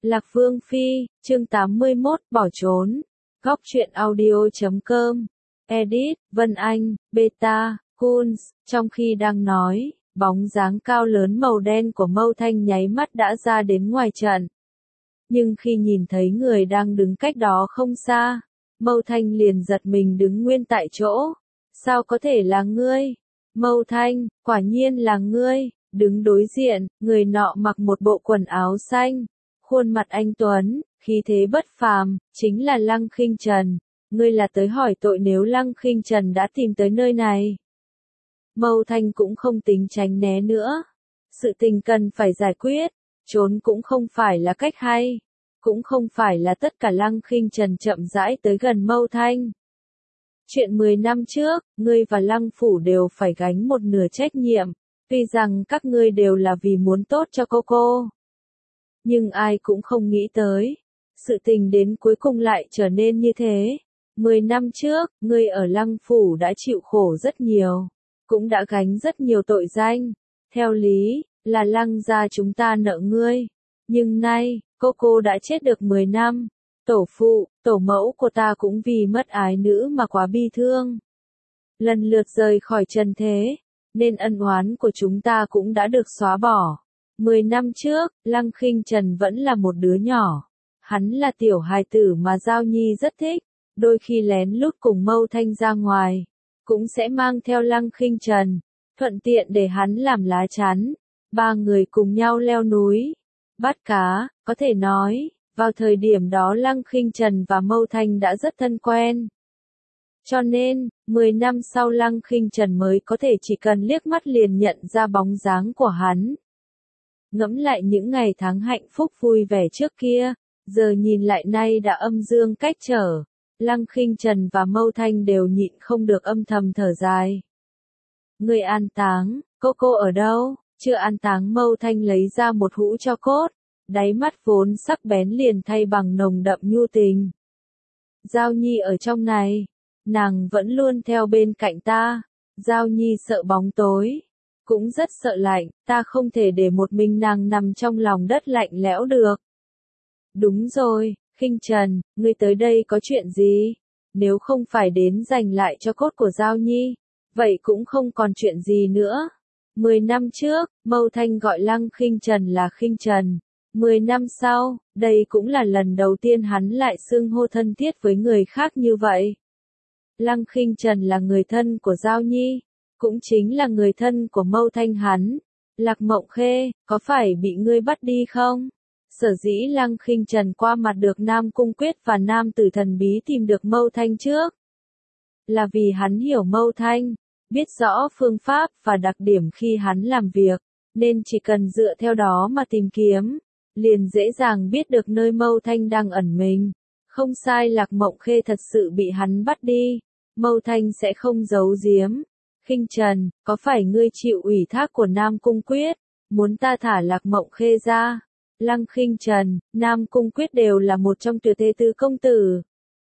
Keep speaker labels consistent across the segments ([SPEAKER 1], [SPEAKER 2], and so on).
[SPEAKER 1] Lạc Vương Phi, chương 81, bỏ trốn. Góc truyện audio.com. Edit, Vân Anh, Beta, Kunz. Trong khi đang nói, bóng dáng cao lớn màu đen của Mâu Thanh nháy mắt đã ra đến ngoài trận. Nhưng khi nhìn thấy người đang đứng cách đó không xa, Mâu Thanh liền giật mình đứng nguyên tại chỗ. Sao có thể là ngươi? Mâu Thanh, quả nhiên là ngươi. Đứng đối diện, người nọ mặc một bộ quần áo xanh, khuôn mặt anh tuấn, khí thế bất phàm, chính là Lăng Khinh Trần. Ngươi là tới hỏi tội nếu Lăng Khinh Trần đã tìm tới nơi này. Mâu Thanh cũng không tính tránh né nữa. Sự tình cần phải giải quyết, trốn cũng không phải là cách hay, cũng không phải là tất cả. Lăng Khinh Trần chậm rãi tới gần Mâu Thanh. Chuyện 10 năm trước, ngươi và Lăng Phủ đều phải gánh một nửa trách nhiệm. Tuy rằng các ngươi đều là vì muốn tốt cho cô, nhưng ai cũng không nghĩ tới, sự tình đến cuối cùng lại trở nên như thế. 10 năm trước, ngươi ở Lăng Phủ đã chịu khổ rất nhiều, cũng đã gánh rất nhiều tội danh. Theo lý, là Lăng gia chúng ta nợ ngươi. Nhưng nay, cô đã chết được 10 năm. Tổ phụ, tổ mẫu của ta cũng vì mất ái nữ mà quá bi thương. Lần lượt rời khỏi trần thế, nên ân oán của chúng ta cũng đã được xóa bỏ. 10 năm trước, Lăng Khinh Trần vẫn là một đứa nhỏ. Hắn là tiểu hài tử mà Giao Nhi rất thích, đôi khi lén lút cùng Mâu Thanh ra ngoài, cũng sẽ mang theo Lăng Khinh Trần, thuận tiện để hắn làm lá chắn. Ba người cùng nhau leo núi, bắt cá, có thể nói, vào thời điểm đó Lăng Khinh Trần và Mâu Thanh đã rất thân quen. Cho nên, 10 năm sau Lăng Khinh Trần mới có thể chỉ cần liếc mắt liền nhận ra bóng dáng của hắn. Ngẫm lại những ngày tháng hạnh phúc vui vẻ trước kia, giờ nhìn lại nay đã âm dương cách trở. Lăng Khinh Trần và Mâu Thanh đều nhịn không được âm thầm thở dài. Người an táng, cô ở đâu? Chưa an táng. Mâu Thanh lấy ra một hũ tro cốt, đáy mắt vốn sắc bén liền thay bằng nồng đậm nhu tình. Giao Nhi ở trong này. Nàng vẫn luôn theo bên cạnh ta. Giao Nhi sợ bóng tối, cũng rất sợ lạnh, ta không thể để một mình nàng nằm trong lòng đất lạnh lẽo được. Đúng rồi, Khinh Trần, ngươi tới đây có chuyện gì? Nếu không phải đến giành lại cho cốt của Giao Nhi, vậy cũng không còn chuyện gì nữa. 10 năm trước, Mâu Thanh gọi Lăng Khinh Trần là Khinh Trần. 10 năm sau, đây cũng là lần đầu tiên hắn lại xưng hô thân thiết với người khác như vậy. Lăng Khinh Trần là người thân của Giao Nhi, cũng chính là người thân của Mâu Thanh hắn. Lạc Mộng Khê, có phải bị ngươi bắt đi không? Sở dĩ Lăng Khinh Trần qua mặt được Nam Cung Quyết và Nam Tử Thần Bí tìm được Mâu Thanh trước, là vì hắn hiểu Mâu Thanh, biết rõ phương pháp và đặc điểm khi hắn làm việc, nên chỉ cần dựa theo đó mà tìm kiếm, liền dễ dàng biết được nơi Mâu Thanh đang ẩn mình. Không sai, Lạc Mộng Khê thật sự bị hắn bắt đi, Mâu Thanh sẽ không giấu giếm. Khinh Trần, có phải ngươi chịu ủy thác của Nam Cung Quyết, muốn ta thả Lạc Mộng Khê ra? Lăng Khinh Trần, Nam Cung Quyết đều là một trong tuyệt thế tứ công tử.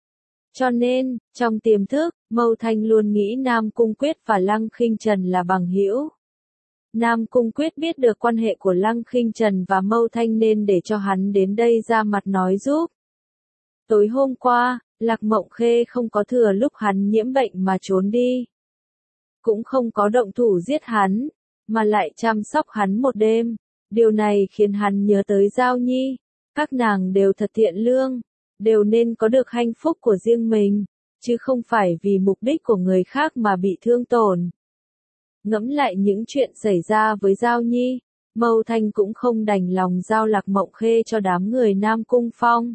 [SPEAKER 1] Cho nên, trong tiềm thức, Mâu Thanh luôn nghĩ Nam Cung Quyết và Lăng Khinh Trần là bằng hữu. Nam Cung Quyết biết được quan hệ của Lăng Khinh Trần và Mâu Thanh nên để cho hắn đến đây ra mặt nói giúp. Tối hôm qua, Lạc Mộng Khê không có thừa lúc hắn nhiễm bệnh mà trốn đi, cũng không có động thủ giết hắn, mà lại chăm sóc hắn một đêm. Điều này khiến hắn nhớ tới Giao Nhi. Các nàng đều thật thiện lương, đều nên có được hạnh phúc của riêng mình, chứ không phải vì mục đích của người khác mà bị thương tổn. Ngẫm lại những chuyện xảy ra với Giao Nhi, Mâu Thanh cũng không đành lòng giao Lạc Mộng Khê cho đám người Nam Cung Phong.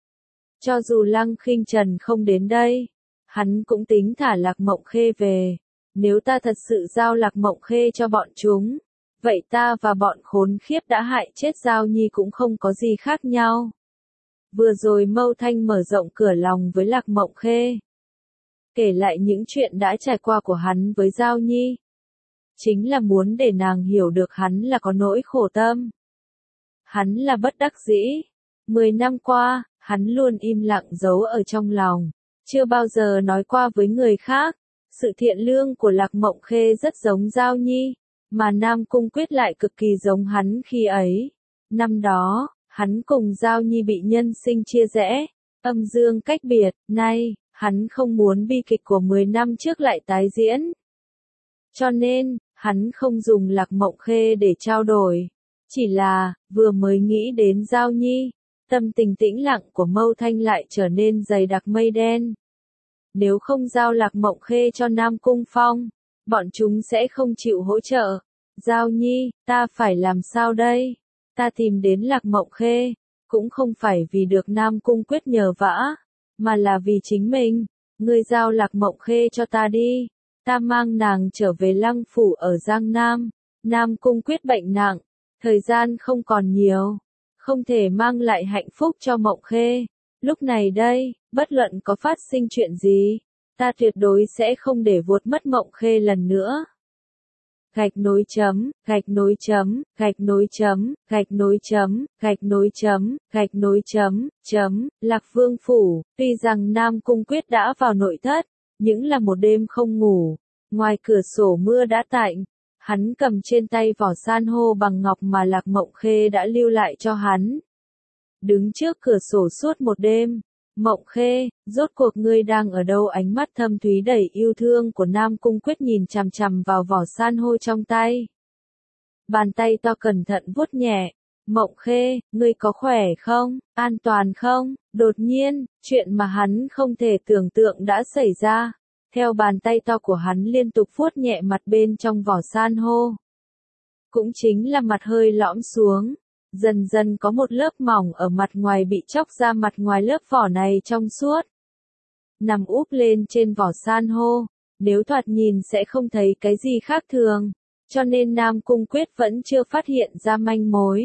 [SPEAKER 1] Cho dù Lăng Khinh Trần không đến đây, hắn cũng tính thả Lạc Mộng Khê về. Nếu ta thật sự giao Lạc Mộng Khê cho bọn chúng, vậy ta và bọn khốn khiếp đã hại chết Giao Nhi cũng không có gì khác nhau. Vừa rồi Mâu Thanh mở rộng cửa lòng với Lạc Mộng Khê, kể lại những chuyện đã trải qua của hắn với Giao Nhi, chính là muốn để nàng hiểu được hắn là có nỗi khổ tâm. Hắn là bất đắc dĩ. 10 năm qua, hắn luôn im lặng giấu ở trong lòng, chưa bao giờ nói qua với người khác. Sự thiện lương của Lạc Mộng Khê rất giống Giao Nhi, mà Nam Cung Quyết lại cực kỳ giống hắn khi ấy. Năm đó, Hắn cùng Giao Nhi bị nhân sinh chia rẽ, âm dương cách biệt, nay, hắn không muốn bi kịch của 10 năm trước lại tái diễn. Cho nên, hắn không dùng Lạc Mộng Khê để trao đổi. Chỉ là, vừa mới nghĩ đến Giao Nhi, tâm tình tĩnh lặng của Mâu Thanh lại trở nên dày đặc mây đen. Nếu không giao Lạc Mộng Khê cho Nam Cung Phong, bọn chúng sẽ không chịu hỗ trợ. Giao Nhi, ta phải làm sao đây? Ta tìm đến Lạc Mộng Khê, cũng không phải vì được Nam Cung Quyết nhờ vả, mà là vì chính mình. Ngươi giao Lạc Mộng Khê cho ta đi, ta mang nàng trở về Lăng Phủ ở Giang Nam. Nam Cung Quyết bệnh nặng, thời gian không còn nhiều, không thể mang lại hạnh phúc cho Mộng Khê. Lúc này đây, bất luận có phát sinh chuyện gì, ta tuyệt đối sẽ không để vuột mất Mộng Khê lần nữa. Gạch nối chấm, gạch nối chấm, gạch nối chấm, gạch nối chấm, gạch nối chấm, gạch nối chấm, chấm, Lạc Vương Phủ. Tuy rằng Nam Cung Quyết đã vào nội thất, nhưng là một đêm không ngủ, ngoài cửa sổ mưa đã tạnh. Hắn cầm trên tay vỏ san hô bằng ngọc mà Lạc Mộng Khê đã lưu lại cho hắn. Đứng trước cửa sổ suốt một đêm. Mộng Khê, rốt cuộc ngươi đang ở đâu? Ánh mắt thâm thúy đầy yêu thương của Nam Cung Quyết nhìn chằm chằm vào vỏ san hô trong tay. Bàn tay to cẩn thận vuốt nhẹ. Mộng Khê, ngươi có khỏe không? An toàn không? Đột nhiên, chuyện mà hắn không thể tưởng tượng đã xảy ra. Theo bàn tay to của hắn liên tục vuốt nhẹ mặt bên trong vỏ san hô. Cũng chính là mặt hơi lõm xuống. Dần dần có một lớp mỏng ở mặt ngoài bị chóc ra, mặt ngoài lớp vỏ này trong suốt. Nằm úp lên trên vỏ san hô, nếu thoạt nhìn sẽ không thấy cái gì khác thường, cho nên Nam Cung Quyết vẫn chưa phát hiện ra manh mối.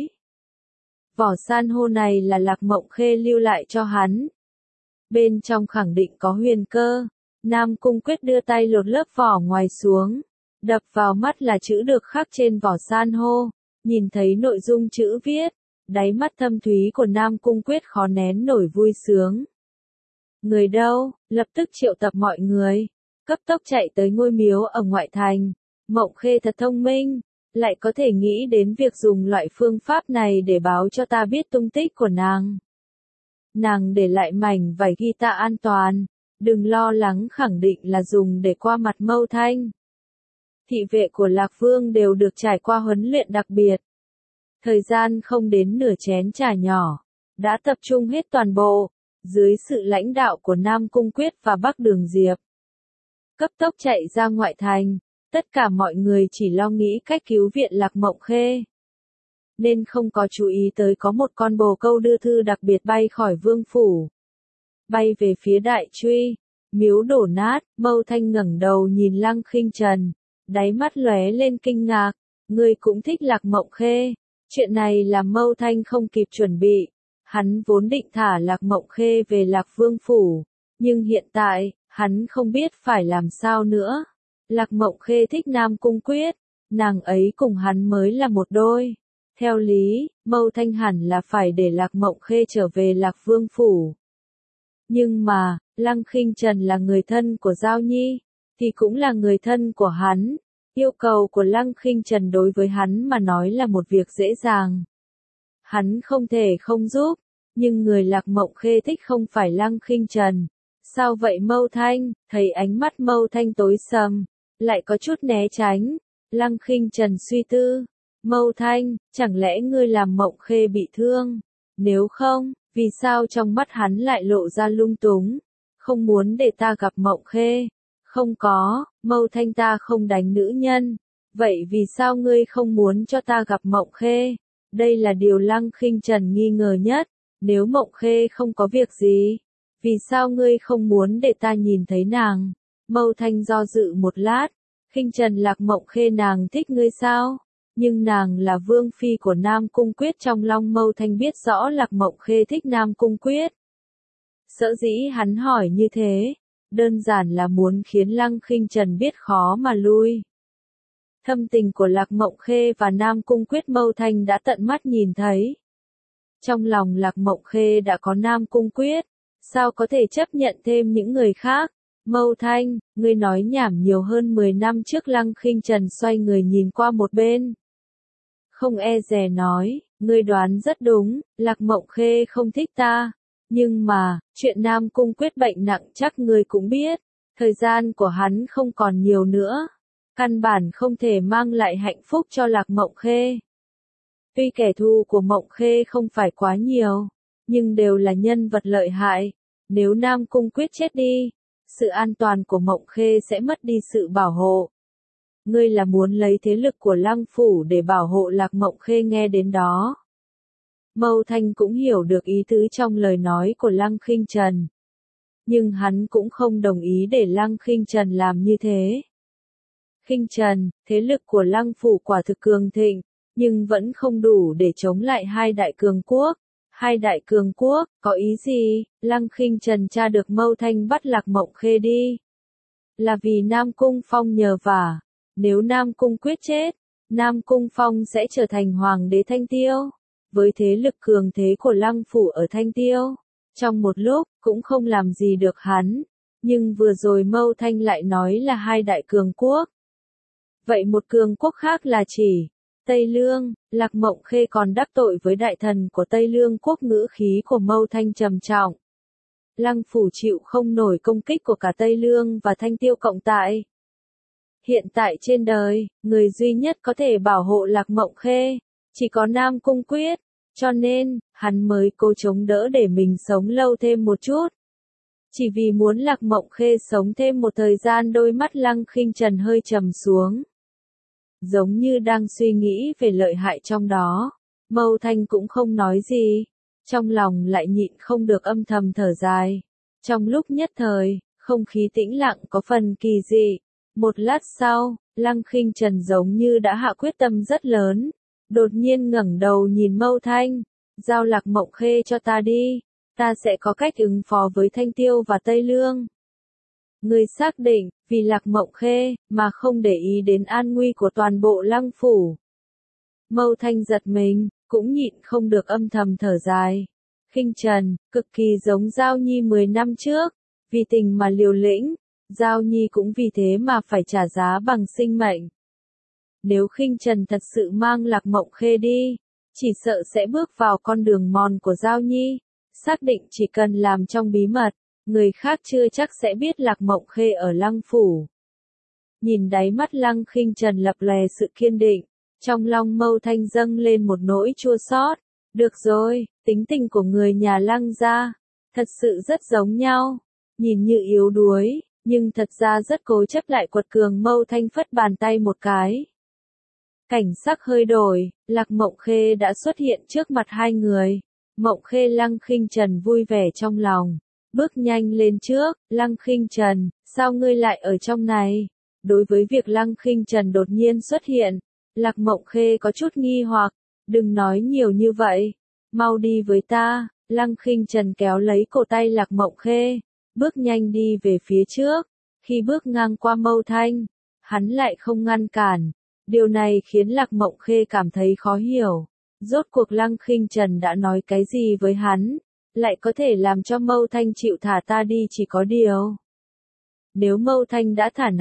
[SPEAKER 1] Vỏ san hô này là Lạc Mộng Khê lưu lại cho hắn. Bên trong khẳng định có huyền cơ. Nam Cung Quyết đưa tay lột lớp vỏ ngoài xuống, đập vào mắt là chữ được khắc trên vỏ san hô. Nhìn thấy nội dung chữ viết, đáy mắt thâm thúy của Nam Cung Quyết khó nén nổi vui sướng. Người đâu? Lập tức triệu tập mọi người, cấp tốc chạy tới ngôi miếu ở ngoại thành. Mộng Khê thật thông minh, lại có thể nghĩ đến việc dùng loại phương pháp này để báo cho ta biết tung tích của nàng. Nàng để lại mảnh vải ghi ta an toàn, đừng lo lắng, khẳng định là dùng để qua mặt Mâu Thanh. Thị vệ của Lạc Vương đều được trải qua huấn luyện đặc biệt. Thời gian không đến nửa chén trà nhỏ, đã tập trung hết toàn bộ, dưới sự lãnh đạo của Nam Cung Quyết và Bắc Đường Diệp. Cấp tốc chạy ra ngoại thành, tất cả mọi người chỉ lo nghĩ cách cứu viện Lạc Mộng Khê. Nên không có chú ý tới có một con bồ câu đưa thư đặc biệt bay khỏi vương phủ. Bay về phía Đại Truy, miếu đổ nát, Mâu Thanh ngẩng đầu nhìn Lăng Khinh Trần. Đáy mắt lóe lên kinh ngạc, ngươi cũng thích Lạc Mộng Khê. Chuyện này làm Mâu Thanh không kịp chuẩn bị. Hắn vốn định thả Lạc Mộng Khê về Lạc Vương Phủ, nhưng hiện tại, hắn không biết phải làm sao nữa. Lạc Mộng Khê thích Nam Cung Quyết, nàng ấy cùng hắn mới là một đôi. Theo lý, Mâu Thanh hẳn là phải để Lạc Mộng Khê trở về Lạc Vương Phủ. Nhưng mà, Lăng Khinh Trần là người thân của Giao Nhi, thì cũng là người thân của hắn. Yêu cầu của Lăng Khinh Trần đối với hắn mà nói là một việc dễ dàng. Hắn không thể không giúp, nhưng người Lạc Mộng Khê thích không phải Lăng Khinh Trần. Sao vậy Mâu Thanh? Thấy ánh mắt Mâu Thanh tối sầm, lại có chút né tránh. Lăng Khinh Trần suy tư. Mâu Thanh, chẳng lẽ ngươi làm Mộng Khê bị thương? Nếu không, vì sao trong mắt hắn lại lộ ra lung túng? Không muốn để ta gặp Mộng Khê. Không có, Mâu Thanh, ta không đánh nữ nhân. Vậy vì sao ngươi không muốn cho ta gặp Mộng Khê? Đây là điều Lăng Khinh Trần nghi ngờ nhất. Nếu Mộng Khê không có việc gì, vì sao ngươi không muốn để ta nhìn thấy nàng? Mâu Thanh do dự một lát. Khinh Trần, Lạc Mộng Khê nàng thích ngươi sao? Nhưng nàng là vương phi của Nam Cung Quyết. Trong lòng Mâu Thanh biết rõ Lạc Mộng Khê thích Nam Cung Quyết. Sở dĩ hắn hỏi như thế, đơn giản là muốn khiến Lăng Khinh Trần biết khó mà lui. Thâm tình của Lạc Mộng Khê và Nam Cung Quyết Mâu Thanh đã tận mắt nhìn thấy. Trong lòng Lạc Mộng Khê đã có Nam Cung Quyết, sao có thể chấp nhận thêm những người khác? Mâu Thanh, ngươi nói nhảm nhiều. Hơn 10 năm trước Lăng Khinh Trần xoay người nhìn qua một bên. Không e dè nói, Ngươi đoán rất đúng, Lạc Mộng Khê không thích ta. Nhưng mà, chuyện Nam Cung Quyết bệnh nặng chắc ngươi cũng biết. Thời gian của hắn không còn nhiều nữa. Căn bản không thể mang lại hạnh phúc cho Lạc Mộng Khê. Tuy kẻ thù của Mộng Khê không phải quá nhiều, nhưng đều là nhân vật lợi hại. Nếu Nam Cung Quyết chết đi, sự an toàn của Mộng Khê sẽ mất đi sự bảo hộ. Ngươi là muốn lấy thế lực của Lăng Phủ để bảo hộ Lạc Mộng Khê. Nghe đến đó, Mâu Thanh cũng hiểu được ý tứ trong lời nói của Lăng Khinh Trần. Nhưng hắn cũng không đồng ý để Lăng Khinh Trần làm như thế. Khinh Trần, thế lực của Lăng Phủ quả thực cường thịnh, nhưng vẫn không đủ để chống lại hai đại cường quốc. Hai đại cường quốc, có ý gì? Lăng Khinh Trần tra được Mâu Thanh bắt Lạc Mộng Khê đi. Là vì Nam Cung Phong nhờ vả. Nếu Nam Cung Quyết chết, Nam Cung Phong sẽ trở thành hoàng đế Thanh Tiêu. Với thế lực cường thế của Lăng Phủ ở Thanh Tiêu, trong một lúc, cũng không làm gì được hắn. Nhưng vừa rồi Mâu Thanh lại nói là hai đại cường quốc. Vậy một cường quốc khác là chỉ Tây Lương. Lạc Mộng Khê còn đắc tội với đại thần của Tây Lương quốc. Ngữ khí của Mâu Thanh trầm trọng. Lăng Phủ chịu không nổi công kích của cả Tây Lương và Thanh Tiêu cộng tại. Hiện tại trên đời, người duy nhất có thể bảo hộ Lạc Mộng Khê, chỉ có Nam Cung Quyết, cho nên, hắn mới cố chống đỡ để mình sống lâu thêm một chút. Chỉ vì muốn Lạc Mộng Khê sống thêm một thời gian. Đôi mắt Lăng Khinh Trần hơi trầm xuống. Giống như đang suy nghĩ về lợi hại trong đó. Mâu Thanh cũng không nói gì. Trong lòng lại nhịn không được âm thầm thở dài. Trong lúc nhất thời, không khí tĩnh lặng có phần kỳ dị. Một lát sau, Lăng Khinh Trần giống như đã hạ quyết tâm rất lớn. Đột nhiên ngẩng đầu nhìn Mâu Thanh. Giao Lạc Mộng Khê cho ta đi. Ta sẽ có cách ứng phó với Thanh Tiêu và Tây Lương. Ngươi xác định, vì Lạc Mộng Khê, mà không để ý đến an nguy của toàn bộ Lăng Phủ. Mâu Thanh giật mình, cũng nhịn không được âm thầm thở dài. Khinh Trần, cực kỳ giống Giao Nhi 10 năm trước. Vì tình mà liều lĩnh, Giao Nhi cũng vì thế mà phải trả giá bằng sinh mệnh. Nếu Khinh Trần thật sự mang Lạc Mộng Khê đi, chỉ sợ sẽ bước vào con đường mòn của Giao Nhi. Xác định chỉ cần làm trong bí mật, người khác chưa chắc sẽ biết Lạc Mộng Khê ở Lăng Phủ. Nhìn đáy mắt Lăng Khinh Trần lập lòe sự kiên định, trong lòng Mâu Thanh dâng lên một nỗi chua xót. Được rồi, tính tình của người nhà Lăng gia, thật sự rất giống nhau. Nhìn như yếu đuối, nhưng thật ra rất cố chấp lại quật cường. Mâu Thanh phất bàn tay một cái. Cảnh sắc hơi đổi, Lạc Mộng Khê đã xuất hiện trước mặt hai người. Mộng Khê Lăng Khinh Trần vui vẻ trong lòng. Bước nhanh lên trước. Lăng Khinh Trần, sao ngươi lại ở trong này? Đối với việc Lăng Khinh Trần đột nhiên xuất hiện, Lạc Mộng Khê có chút nghi hoặc. Đừng nói nhiều như vậy. Mau đi với ta. Lăng Khinh Trần kéo lấy cổ tay Lạc Mộng Khê. Bước nhanh đi về phía trước. Khi bước ngang qua Mâu Thanh, hắn lại không ngăn cản. Điều này khiến Lạc Mộng Khê cảm thấy khó hiểu. Rốt cuộc Lăng Khinh Trần đã nói cái gì với hắn, lại có thể làm cho Mâu Thanh chịu thả ta đi. Chỉ có điều, nếu Mâu Thanh đã thả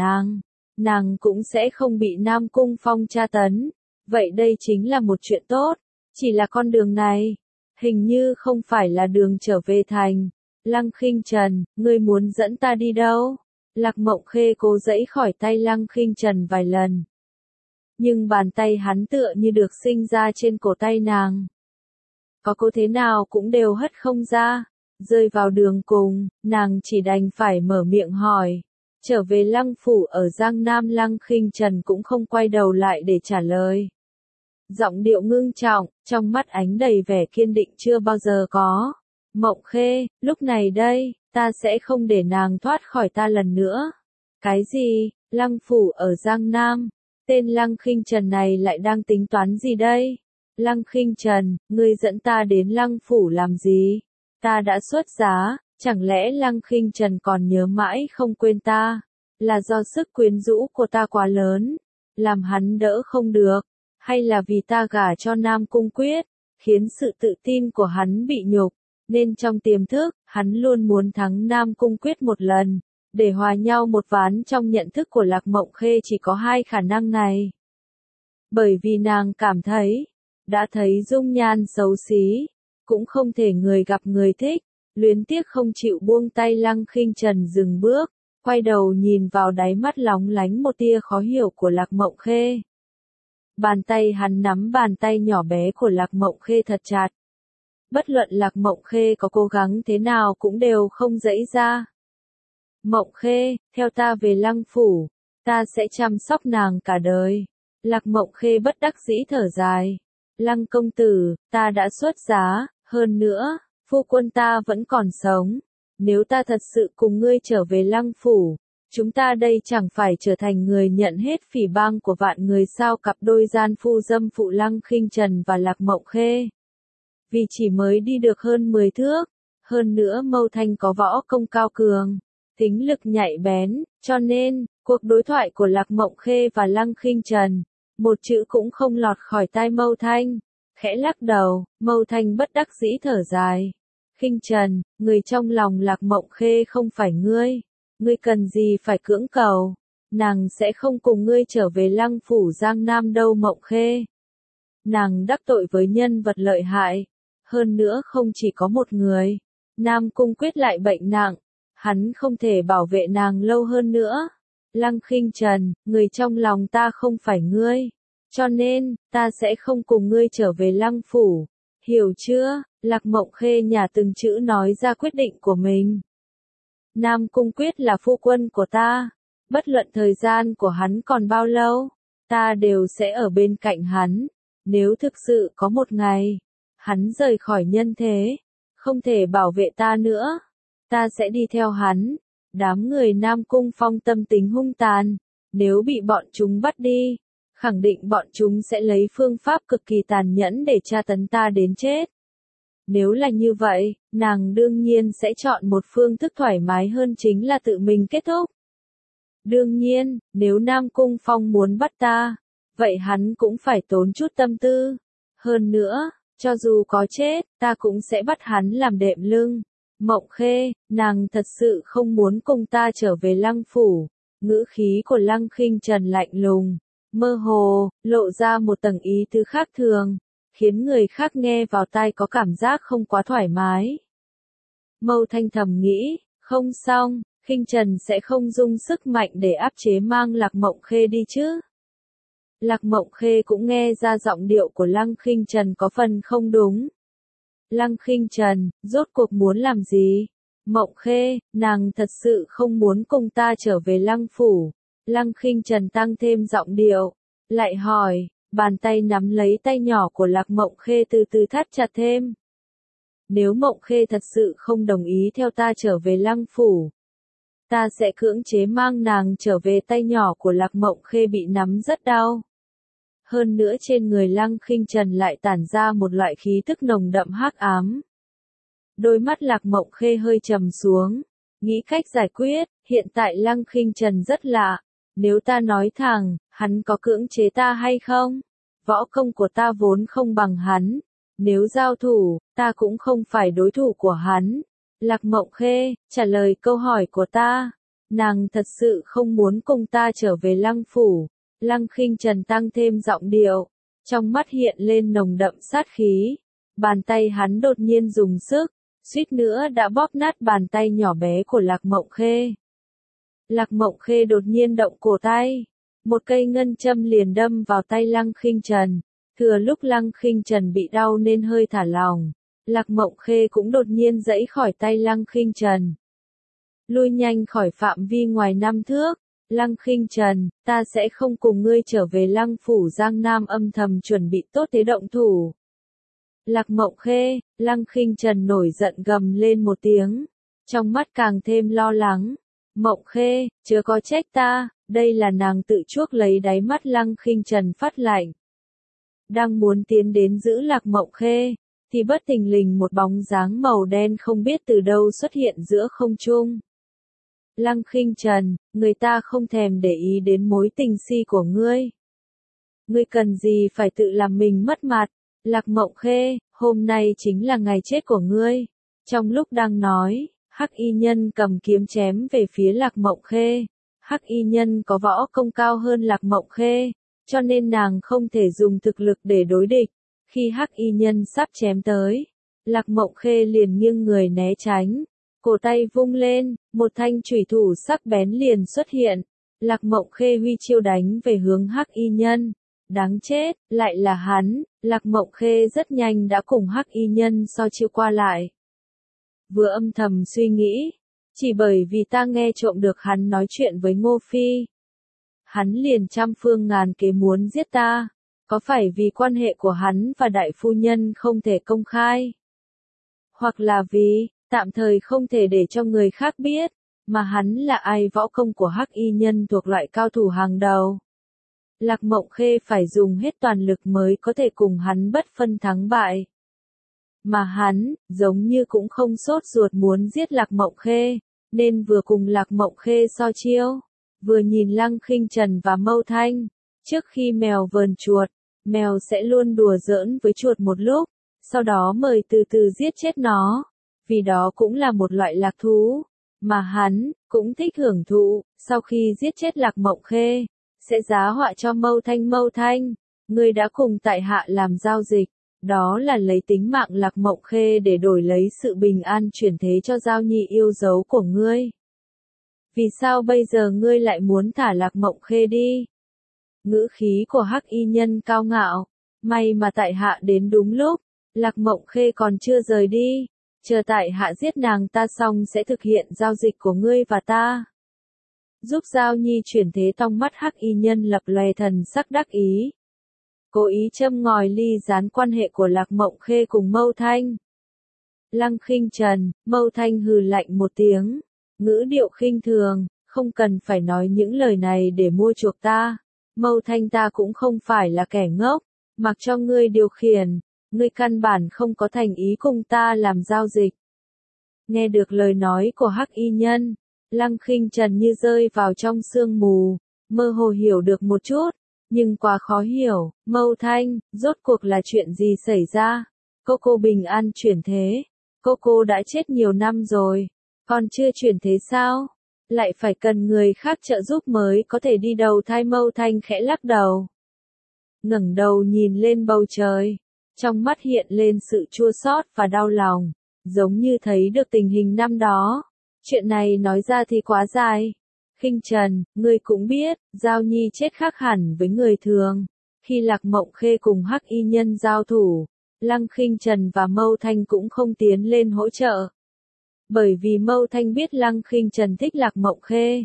[SPEAKER 1] nàng cũng sẽ không bị Nam Cung Phong tra tấn. Vậy đây chính là một chuyện tốt. Chỉ là con đường này, hình như không phải là đường trở về thành. Lăng Khinh Trần, ngươi muốn dẫn ta đi đâu? Lạc Mộng Khê cố giãy khỏi tay Lăng Khinh Trần vài lần. Nhưng bàn tay hắn tựa như được sinh ra trên cổ tay nàng. Có cố thế nào cũng đều hất không ra. Rơi vào đường cùng, nàng chỉ đành phải mở miệng hỏi. Trở về Lăng Phủ ở Giang Nam. Lăng Khinh Trần cũng không quay đầu lại để trả lời. Giọng điệu ngưng trọng, trong mắt ánh đầy vẻ kiên định chưa bao giờ có. Mộng Khê, lúc này đây, ta sẽ không để nàng thoát khỏi ta lần nữa. Cái gì? Lăng Phủ ở Giang Nam? Tên Lăng Khinh Trần này lại đang tính toán gì đây? Lăng Khinh Trần, ngươi dẫn ta đến Lăng Phủ làm gì? Ta đã xuất giá, chẳng lẽ Lăng Khinh Trần còn nhớ mãi không quên ta? Là do sức quyến rũ của ta quá lớn, làm hắn đỡ không được, hay là vì ta gả cho Nam Cung Quyết, khiến sự tự tin của hắn bị nhục, nên trong tiềm thức, hắn luôn muốn thắng Nam Cung Quyết một lần. Để hòa nhau một ván. Trong nhận thức của Lạc Mộng Khê chỉ có hai khả năng này. Bởi vì nàng cảm thấy, đã thấy dung nhan xấu xí, cũng không thể người gặp người thích, luyến tiếc không chịu buông tay Lăng Khinh Trần dừng bước, quay đầu nhìn vào đáy mắt lóng lánh một tia khó hiểu của Lạc Mộng Khê. Bàn tay hắn nắm bàn tay nhỏ bé của Lạc Mộng Khê thật chặt. Bất luận Lạc Mộng Khê có cố gắng thế nào cũng đều không giãy ra. Mộng Khê, theo ta về Lăng phủ, ta sẽ chăm sóc nàng cả đời. Lạc Mộng Khê bất đắc dĩ thở dài. Lăng công tử, ta đã xuất giá, hơn nữa, phu quân ta vẫn còn sống. Nếu ta thật sự cùng ngươi trở về Lăng phủ, chúng ta đây chẳng phải trở thành người nhận hết phỉ báng của vạn người sao? Cặp đôi gian phu dâm phụ Lăng Khinh Trần và Lạc Mộng Khê. Vì chỉ mới đi được hơn 10 thước, hơn nữa Mâu Thanh có võ công cao cường, tính lực nhạy bén, cho nên, cuộc đối thoại của Lạc Mộng Khê và Lăng Khinh Trần, một chữ cũng không lọt khỏi tai Mâu Thanh. Khẽ lắc đầu, Mâu Thanh bất đắc dĩ thở dài. Khinh Trần, người trong lòng Lạc Mộng Khê không phải ngươi. Ngươi cần gì phải cưỡng cầu. Nàng sẽ không cùng ngươi trở về Lăng phủ Giang Nam đâu Mộng Khê. Nàng đắc tội với nhân vật lợi hại. Hơn nữa không chỉ có một người. Nam Cung Quyết lại bệnh nặng. Hắn không thể bảo vệ nàng lâu hơn nữa. Lăng Khinh Trần, người trong lòng ta không phải ngươi. Cho nên, ta sẽ không cùng ngươi trở về Lăng phủ. Hiểu chưa? Lạc Mộng Khê nhả từng chữ nói ra quyết định của mình. Nam Cung Quyết là phu quân của ta. Bất luận thời gian của hắn còn bao lâu, ta đều sẽ ở bên cạnh hắn. Nếu thực sự có một ngày, hắn rời khỏi nhân thế, không thể bảo vệ ta nữa, ta sẽ đi theo hắn. Đám người Nam Cung Phong tâm tính hung tàn, nếu bị bọn chúng bắt đi, khẳng định bọn chúng sẽ lấy phương pháp cực kỳ tàn nhẫn để tra tấn ta đến chết. Nếu là như vậy, nàng đương nhiên sẽ chọn một phương thức thoải mái hơn, chính là tự mình kết thúc. Đương nhiên, nếu Nam Cung Phong muốn bắt ta, vậy hắn cũng phải tốn chút tâm tư. Hơn nữa, cho dù có chết, ta cũng sẽ bắt hắn làm đệm lưng. Mộng Khê, nàng thật sự không muốn cùng ta trở về Lăng phủ. Ngữ khí của Lăng Khinh Trần lạnh lùng, mơ hồ, lộ ra một tầng ý tứ khác thường, khiến người khác nghe vào tai có cảm giác không quá thoải mái. Mâu Thanh thầm nghĩ, không xong, Khinh Trần sẽ không dùng sức mạnh để áp chế mang Lạc Mộng Khê đi chứ. Lạc Mộng Khê cũng nghe ra giọng điệu của Lăng Khinh Trần có phần không đúng. Lăng Khinh Trần, rốt cuộc muốn làm gì? Mộng Khê, nàng thật sự không muốn cùng ta trở về Lăng phủ. Lăng Khinh Trần tăng thêm giọng điệu, lại hỏi, bàn tay nắm lấy tay nhỏ của Lạc Mộng Khê từ từ thắt chặt thêm. Nếu Mộng Khê thật sự không đồng ý theo ta trở về Lăng phủ, ta sẽ cưỡng chế mang nàng trở về. Tay nhỏ của Lạc Mộng Khê bị nắm rất đau. Hơn nữa trên người Lăng Khinh Trần lại tản ra một loại khí tức nồng đậm hắc ám. Đôi mắt Lạc Mộng Khê hơi trầm xuống, nghĩ cách giải quyết. Hiện tại Lăng Khinh Trần rất lạ. Nếu ta nói thẳng, hắn có cưỡng chế ta hay không? Võ công của ta vốn không bằng hắn. Nếu giao thủ, ta cũng không phải đối thủ của hắn. Lạc Mộng Khê, trả lời câu hỏi của ta. Nàng thật sự không muốn cùng ta trở về Lăng phủ. Lăng Khinh Trần tăng thêm giọng điệu, trong mắt hiện lên nồng đậm sát khí. Bàn tay hắn đột nhiên dùng sức, suýt nữa đã bóp nát bàn tay nhỏ bé của Lạc Mộng Khê. Lạc Mộng Khê đột nhiên động cổ tay, một cây ngân châm liền đâm vào tay Lăng Khinh Trần. Thừa lúc Lăng Khinh Trần bị đau nên hơi thả lỏng, Lạc Mộng Khê cũng đột nhiên giãy khỏi tay Lăng Khinh Trần. Lui nhanh khỏi phạm vi ngoài 5 thước. Lăng Khinh Trần, ta sẽ không cùng ngươi trở về Lăng phủ Giang Nam. Âm thầm chuẩn bị tốt thế động thủ. Lạc Mộng Khê, Lăng Khinh Trần nổi giận gầm lên một tiếng, trong mắt càng thêm lo lắng. Mộng Khê, chớ có trách ta, đây là nàng tự chuốc lấy. Đáy mắt Lăng Khinh Trần phát lạnh. Đang muốn tiến đến giữ Lạc Mộng Khê, thì bất thình lình một bóng dáng màu đen không biết từ đâu xuất hiện giữa không trung. Lăng Khinh Trần, người ta không thèm để ý đến mối tình si của ngươi. Ngươi cần gì phải tự làm mình mất mặt? Lạc Mộng Khê, hôm nay chính là ngày chết của ngươi. Trong lúc đang nói, Hắc Y Nhân cầm kiếm chém về phía Lạc Mộng Khê. Hắc Y Nhân có võ công cao hơn Lạc Mộng Khê, cho nên nàng không thể dùng thực lực để đối địch. Khi Hắc Y Nhân sắp chém tới, Lạc Mộng Khê liền nghiêng người né tránh, cổ tay vung lên, một thanh chủy thủ sắc bén liền xuất hiện. Lạc Mộng Khê huy chiêu đánh về hướng Hắc Y Nhân. Đáng chết, lại là hắn. Lạc Mộng Khê rất nhanh đã cùng Hắc Y Nhân so chiêu qua lại. Vừa âm thầm suy nghĩ, chỉ bởi vì ta nghe trộm được hắn nói chuyện với Ngô Phi, hắn liền trăm phương ngàn kế muốn giết ta. Có phải vì quan hệ của hắn và đại phu nhân không thể công khai? Hoặc là vì, tạm thời không thể để cho người khác biết, mà hắn là ai? Võ công của Hắc Y Nhân thuộc loại cao thủ hàng đầu. Lạc Mộng Khê phải dùng hết toàn lực mới có thể cùng hắn bất phân thắng bại. Mà hắn, giống như cũng không sốt ruột muốn giết Lạc Mộng Khê, nên vừa cùng Lạc Mộng Khê so chiêu, vừa nhìn Lăng Khinh Trần và Mâu Thanh. Trước khi mèo vờn chuột, mèo sẽ luôn đùa giỡn với chuột một lúc, sau đó mời từ từ giết chết nó, vì đó cũng là một loại lạc thú, mà hắn cũng thích hưởng thụ. Sau khi giết chết Lạc Mộng Khê, sẽ giá họa cho Mâu Thanh. Mâu Thanh, ngươi đã cùng tại hạ làm giao dịch, đó là lấy tính mạng Lạc Mộng Khê để đổi lấy sự bình an chuyển thế cho Giao Nhi yêu dấu của ngươi. Vì sao bây giờ ngươi lại muốn thả Lạc Mộng Khê đi? Ngữ khí của Hắc Y Nhân cao ngạo, may mà tại hạ đến đúng lúc, Lạc Mộng Khê còn chưa rời đi, chờ tại hạ giết nàng ta xong sẽ thực hiện giao dịch của ngươi và ta. Giúp Giao Nhi chuyển thế. Trong mắt Hắc Y Nhân lập lòe thần sắc đắc ý, cố ý châm ngòi ly gián quan hệ của Lạc Mộng Khê cùng Mâu Thanh. Lăng Khinh Trần, Mâu Thanh hừ lạnh một tiếng, ngữ điệu khinh thường, không cần phải nói những lời này để mua chuộc ta. Mâu Thanh, ta cũng không phải là kẻ ngốc, mặc cho ngươi điều khiển, ngươi căn bản không có thành ý cùng ta làm giao dịch. Nghe được lời nói của Hắc Y Nhân, Lăng Khinh Trần như rơi vào trong sương mù, mơ hồ hiểu được một chút, nhưng quá khó hiểu. Mâu Thanh, rốt cuộc là chuyện gì xảy ra? Cô bình an chuyển thế, cô đã chết nhiều năm rồi, còn chưa chuyển thế sao? Lại phải cần người khác trợ giúp mới có thể đi đầu thai. Mâu Thanh khẽ lắc đầu, ngẩng đầu nhìn lên bầu trời, trong mắt hiện lên sự chua xót và đau lòng, giống như thấy được tình hình năm đó. Chuyện này nói ra thì quá dài. Khinh Trần, ngươi cũng biết, Giao Nhi chết khác hẳn với người thường. Khi Lạc Mộng Khê cùng Hắc Y Nhân giao thủ, Lăng Khinh Trần và Mâu Thanh cũng không tiến lên hỗ trợ. Bởi vì Mâu Thanh biết Lăng Khinh Trần thích Lạc Mộng Khê,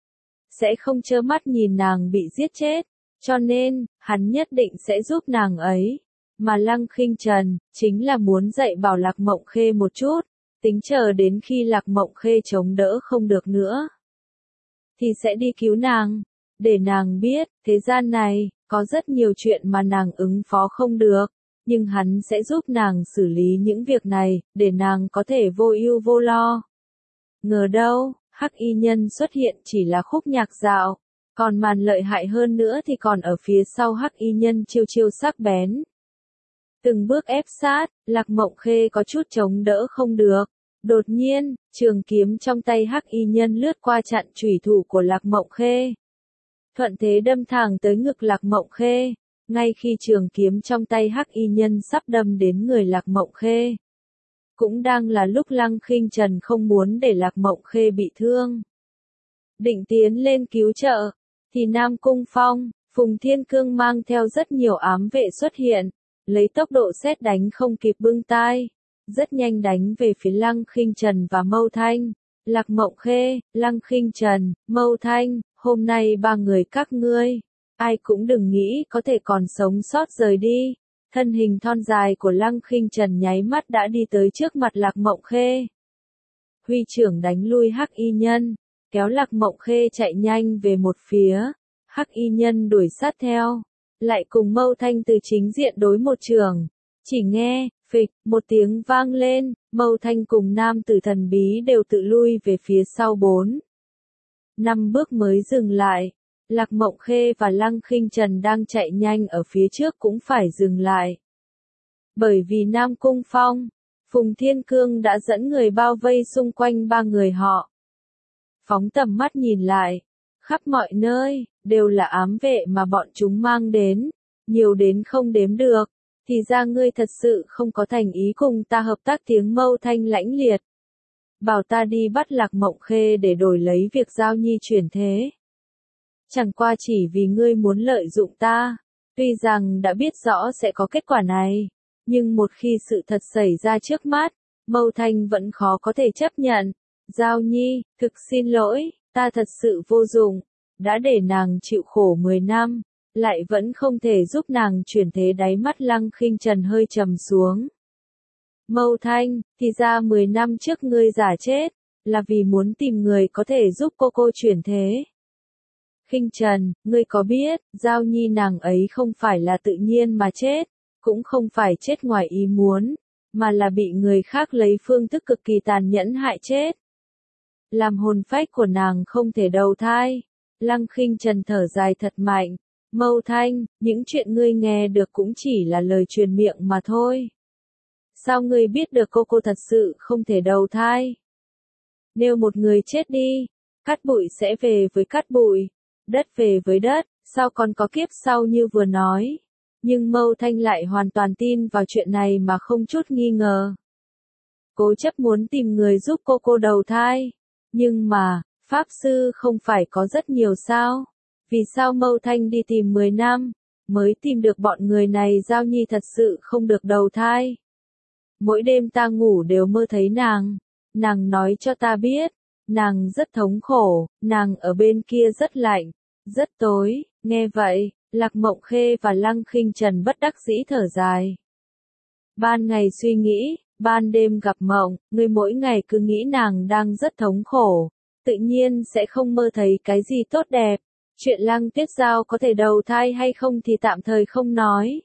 [SPEAKER 1] sẽ không trơ mắt nhìn nàng bị giết chết, cho nên, hắn nhất định sẽ giúp nàng ấy. Mà Lăng Khinh Trần, chính là muốn dạy bảo Lạc Mộng Khê một chút, tính chờ đến khi Lạc Mộng Khê chống đỡ không được nữa, thì sẽ đi cứu nàng, để nàng biết, thế gian này, có rất nhiều chuyện mà nàng ứng phó không được, nhưng hắn sẽ giúp nàng xử lý những việc này, để nàng có thể vô ưu vô lo. Ngờ đâu, Hắc Y Nhân xuất hiện chỉ là khúc nhạc dạo, còn màn lợi hại hơn nữa thì còn ở phía sau Hắc Y Nhân chiêu chiêu sắc bén. Từng bước ép sát, Lạc Mộng Khê có chút chống đỡ không được. Đột nhiên, trường kiếm trong tay Hắc Y Nhân lướt qua chặn chủy thủ của Lạc Mộng Khê, thuận thế đâm thẳng tới ngực Lạc Mộng Khê. Ngay khi trường kiếm trong tay Hắc Y Nhân sắp đâm đến người Lạc Mộng Khê, cũng đang là lúc Lăng Khinh Trần không muốn để Lạc Mộng Khê bị thương, định tiến lên cứu trợ, thì Nam Cung Phong, Phùng Thiên Cương mang theo rất nhiều ám vệ xuất hiện, lấy tốc độ sét đánh không kịp bưng tai, rất nhanh đánh về phía Lăng Khinh Trần và Mâu Thanh. Lạc Mộng Khê, Lăng Khinh Trần, Mâu Thanh, hôm nay ba người các ngươi, ai cũng đừng nghĩ có thể còn sống sót rời đi. Thân hình thon dài của Lăng Khinh Trần nháy mắt đã đi tới trước mặt Lạc Mộng Khê. Huy trưởng đánh lui Hắc Y Nhân, kéo Lạc Mộng Khê chạy nhanh về một phía. Hắc Y Nhân đuổi sát theo, lại cùng Mâu Thanh từ chính diện đối một trường. Chỉ nghe, phịch, một tiếng vang lên, Mâu Thanh cùng nam tử thần bí đều tự lui về phía sau 4-5 bước mới dừng lại. Lạc Mộng Khê và Lăng Khinh Trần đang chạy nhanh ở phía trước cũng phải dừng lại. Bởi vì Nam Cung Phong, Phùng Thiên Cương đã dẫn người bao vây xung quanh ba người họ. Phóng tầm mắt nhìn lại, khắp mọi nơi, đều là ám vệ mà bọn chúng mang đến, nhiều đến không đếm được. thì ra ngươi thật sự không có thành ý cùng ta hợp tác. Tiếng Mâu Thanh lãnh liệt. Bảo ta đi bắt Lạc Mộng Khê để đổi lấy việc Giao Nhi chuyển thế. Chẳng qua chỉ vì ngươi muốn lợi dụng ta. Tuy rằng đã biết rõ sẽ có kết quả này, nhưng một khi sự thật xảy ra trước mắt, Mâu Thanh vẫn khó có thể chấp nhận. Giao Nhi, thực xin lỗi, ta thật sự vô dụng, đã để nàng chịu khổ 10 năm, lại vẫn không thể giúp nàng chuyển thế. Đáy mắt Lăng Khinh Trần hơi trầm xuống. Mâu Thanh, thì ra 10 năm trước ngươi giả chết, là vì muốn tìm người có thể giúp cô chuyển thế. Khinh Trần, ngươi có biết, Giao Nhi nàng ấy không phải là tự nhiên mà chết, cũng không phải chết ngoài ý muốn, mà là bị người khác lấy phương thức cực kỳ tàn nhẫn hại chết. Làm hồn phách của nàng không thể đầu thai. Lăng Khinh Trần thở dài thật mạnh. Mâu Thanh, những chuyện ngươi nghe được cũng chỉ là lời truyền miệng mà thôi. Sao ngươi biết được cô thật sự không thể đầu thai? Nếu một người chết đi, cát bụi sẽ về với cát bụi, đất về với đất, sao còn có kiếp sau như vừa nói. Nhưng Mâu Thanh lại hoàn toàn tin vào chuyện này mà không chút nghi ngờ. Cố chấp muốn tìm người giúp cô đầu thai. Nhưng mà, Pháp Sư không phải có rất nhiều sao? Vì sao Mâu Thanh đi tìm 10 năm, mới tìm được bọn người này? Giao Nhi thật sự không được đầu thai. Mỗi đêm ta ngủ đều mơ thấy nàng nói cho ta biết, nàng rất thống khổ, nàng ở bên kia rất lạnh, rất tối. Nghe vậy, Lạc Mộng Khê và Lăng Khinh Trần bất đắc dĩ thở dài. Ban ngày suy nghĩ, ban đêm gặp mộng, ngươi mỗi ngày cứ nghĩ nàng đang rất thống khổ, tự nhiên sẽ không mơ thấy cái gì tốt đẹp. Chuyện Lăng Tuyết Giao có thể đầu thai hay không thì tạm thời không nói.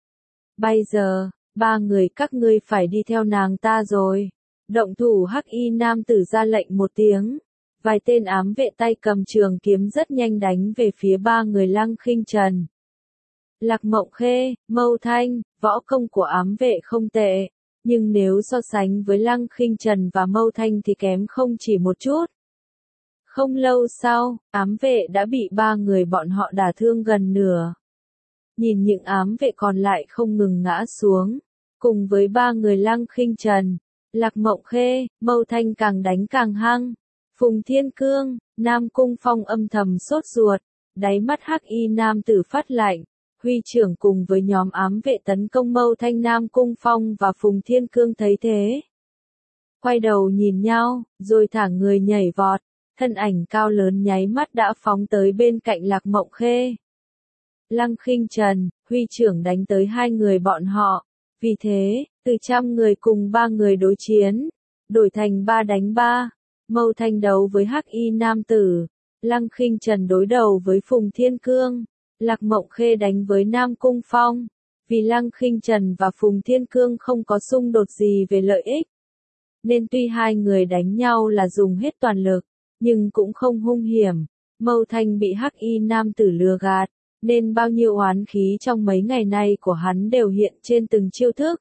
[SPEAKER 1] Bây giờ, 3 người các ngươi phải đi theo nàng ta rồi. Động thủ. Hắc y nam tử ra lệnh một tiếng. Vài tên ám vệ tay cầm trường kiếm rất nhanh đánh về phía 3 người Lăng Khinh Trần. Lạc Mộng Khê, Mâu Thanh, võ công của ám vệ không tệ, nhưng nếu so sánh với Lăng Khinh Trần và Mâu Thanh thì kém không chỉ một chút. Không lâu sau, ám vệ đã bị 3 người bọn họ đả thương gần nửa. Nhìn những ám vệ còn lại không ngừng ngã xuống, cùng với 3 người Lăng Khinh Trần, Lạc Mộng Khê, Mâu Thanh càng đánh càng hăng. Phùng Thiên Cương, Nam Cung Phong âm thầm sốt ruột, đáy mắt hắc y nam tử phát lạnh. Huy trưởng cùng với nhóm ám vệ tấn công Mâu Thanh. Nam Cung Phong và Phùng Thiên Cương thấy thế, quay đầu nhìn nhau, rồi thả người nhảy vọt, thân ảnh cao lớn nháy mắt đã phóng tới bên cạnh Lạc Mộng Khê. Lăng Khinh Trần, huy trưởng đánh tới 2 người bọn họ, vì thế, từ 100 người cùng 3 người đối chiến, đổi thành 3 đánh 3. Mâu Thanh đấu với hắc y nam tử, Lăng Khinh Trần đối đầu với Phùng Thiên Cương, Lạc Mộng Khê đánh với Nam Cung Phong. Vì Lăng Khinh Trần và Phùng Thiên Cương không có xung đột gì về lợi ích, nên tuy 2 người đánh nhau là dùng hết toàn lực, nhưng cũng không hung hiểm. Mâu Thanh bị hắc y nam tử lừa gạt, nên bao nhiêu oán khí trong mấy ngày nay của hắn đều hiện trên từng chiêu thức.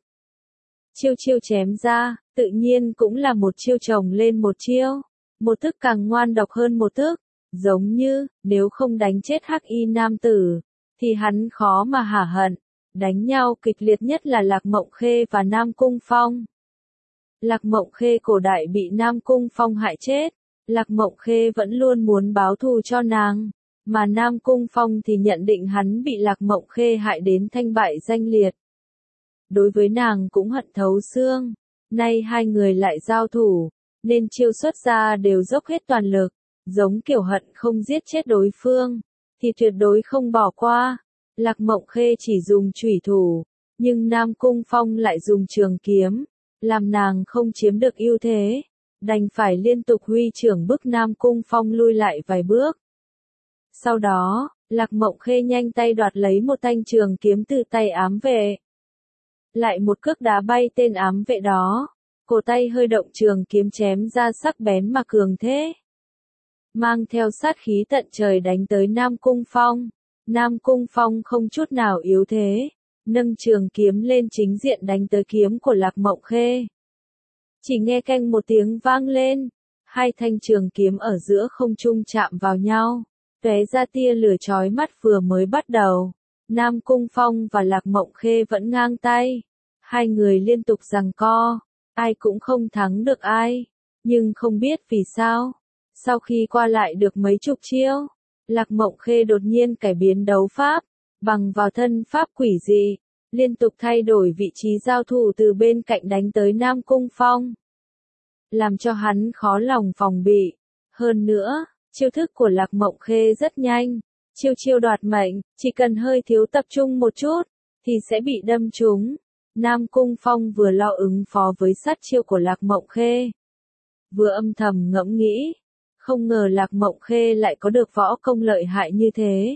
[SPEAKER 1] Chiêu chém ra, tự nhiên cũng là một chiêu chồng lên một chiêu, một thức càng ngoan độc hơn một thức, giống như, nếu không đánh chết hắc y nam tử, thì hắn khó mà hả hận. Đánh nhau kịch liệt nhất là Lạc Mộng Khê và Nam Cung Phong. Lạc Mộng Khê cổ đại bị Nam Cung Phong hại chết, Lạc Mộng Khê vẫn luôn muốn báo thù cho nàng, mà Nam Cung Phong thì nhận định hắn bị Lạc Mộng Khê hại đến thanh bại danh liệt. Đối với nàng cũng hận thấu xương, nay 2 người lại giao thủ, nên chiêu xuất ra đều dốc hết toàn lực, giống kiểu hận không giết chết đối phương, thì tuyệt đối không bỏ qua. Lạc Mộng Khê chỉ dùng chủy thủ, nhưng Nam Cung Phong lại dùng trường kiếm, làm nàng không chiếm được ưu thế, đành phải liên tục huy trưởng bức Nam Cung Phong lui lại vài bước. Sau đó, Lạc Mộng Khê nhanh tay đoạt lấy một thanh trường kiếm từ tay ám vệ. Lại một cước đá bay tên ám vệ đó, cổ tay hơi động trường kiếm chém ra sắc bén mà cường thế, mang theo sát khí tận trời đánh tới Nam Cung Phong. Nam Cung Phong không chút nào yếu thế, nâng trường kiếm lên chính diện đánh tới kiếm của Lạc Mộng Khê. Chỉ nghe canh một tiếng vang lên, 2 thanh trường kiếm ở giữa không trung chạm vào nhau, tóe ra tia lửa chói mắt. Vừa mới bắt đầu, Nam Cung Phong và Lạc Mộng Khê vẫn ngang tay. Hai người liên tục giằng co, ai cũng không thắng được ai. Nhưng không biết vì sao, sau khi qua lại được mấy chục chiêu, Lạc Mộng Khê đột nhiên cải biến đấu pháp, bằng vào thân pháp quỷ dị, liên tục thay đổi vị trí giao thủ từ bên cạnh đánh tới Nam Cung Phong, làm cho hắn khó lòng phòng bị. Hơn nữa, chiêu thức của Lạc Mộng Khê rất nhanh, chiêu chiêu đoạt mệnh, chỉ cần hơi thiếu tập trung một chút, thì sẽ bị đâm trúng. Nam Cung Phong vừa lo ứng phó với sát chiêu của Lạc Mộng Khê, vừa âm thầm ngẫm nghĩ, không ngờ Lạc Mộng Khê lại có được võ công lợi hại như thế.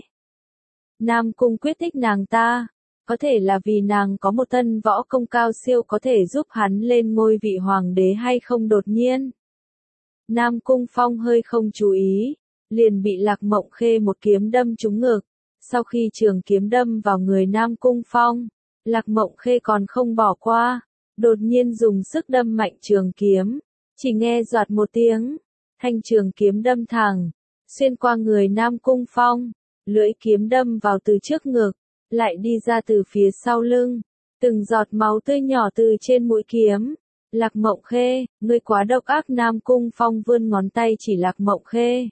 [SPEAKER 1] Nam Cung quyết thích nàng ta, có thể là vì nàng có một thân võ công cao siêu có thể giúp hắn lên ngôi vị hoàng đế hay không. Đột nhiên, Nam Cung Phong hơi không chú ý, liền bị Lạc Mộng Khê một kiếm đâm trúng ngực. Sau khi trường kiếm đâm vào người Nam Cung Phong, Lạc Mộng Khê còn không bỏ qua, đột nhiên dùng sức đâm mạnh trường kiếm, chỉ nghe doạt một tiếng, thanh trường kiếm đâm thẳng, xuyên qua người Nam Cung Phong, lưỡi kiếm đâm vào từ trước ngực, lại đi ra từ phía sau lưng, từng giọt máu tươi nhỏ từ trên mũi kiếm. Lạc Mộng Khê, ngươi quá độc ác. Nam Cung Phong vươn ngón tay chỉ Lạc Mộng Khê.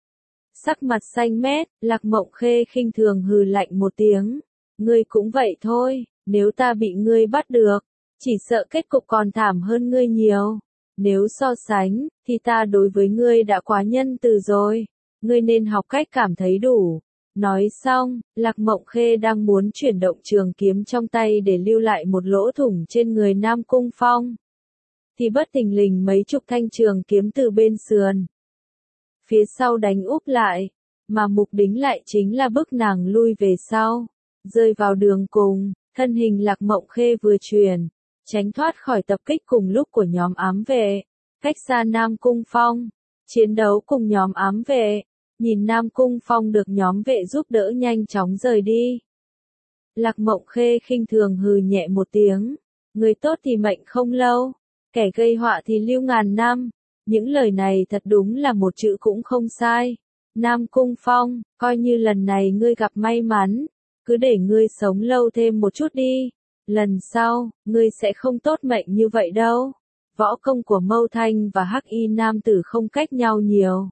[SPEAKER 1] Sắc mặt xanh mét, Lạc Mộng Khê khinh thường hừ lạnh một tiếng. Ngươi cũng vậy thôi, nếu ta bị ngươi bắt được, chỉ sợ kết cục còn thảm hơn ngươi nhiều. Nếu so sánh, thì ta đối với ngươi đã quá nhân từ rồi. Ngươi nên học cách cảm thấy đủ. Nói xong, Lạc Mộng Khê đang muốn chuyển động trường kiếm trong tay để lưu lại một lỗ thủng trên người Nam Cung Phong, thì bất thình lình mấy chục thanh trường kiếm từ bên sườn phía sau đánh úp lại, mà mục đích lại chính là bức nàng lui về sau, rơi vào đường cùng. Thân hình Lạc Mộng Khê vừa chuyển, tránh thoát khỏi tập kích cùng lúc của nhóm ám vệ, cách xa Nam Cung Phong, chiến đấu cùng nhóm ám vệ. Nhìn Nam Cung Phong được nhóm vệ giúp đỡ nhanh chóng rời đi, Lạc Mộng Khê khinh thường hừ nhẹ một tiếng. Người tốt thì mệnh không lâu, kẻ gây họa thì lưu ngàn năm. Những lời này thật đúng là một chữ cũng không sai. Nam Cung Phong, coi như lần này ngươi gặp may mắn, cứ để ngươi sống lâu thêm một chút đi. Lần sau, ngươi sẽ không tốt mệnh như vậy đâu. Võ công của Mâu Thanh và Hắc Y nam tử không cách nhau nhiều.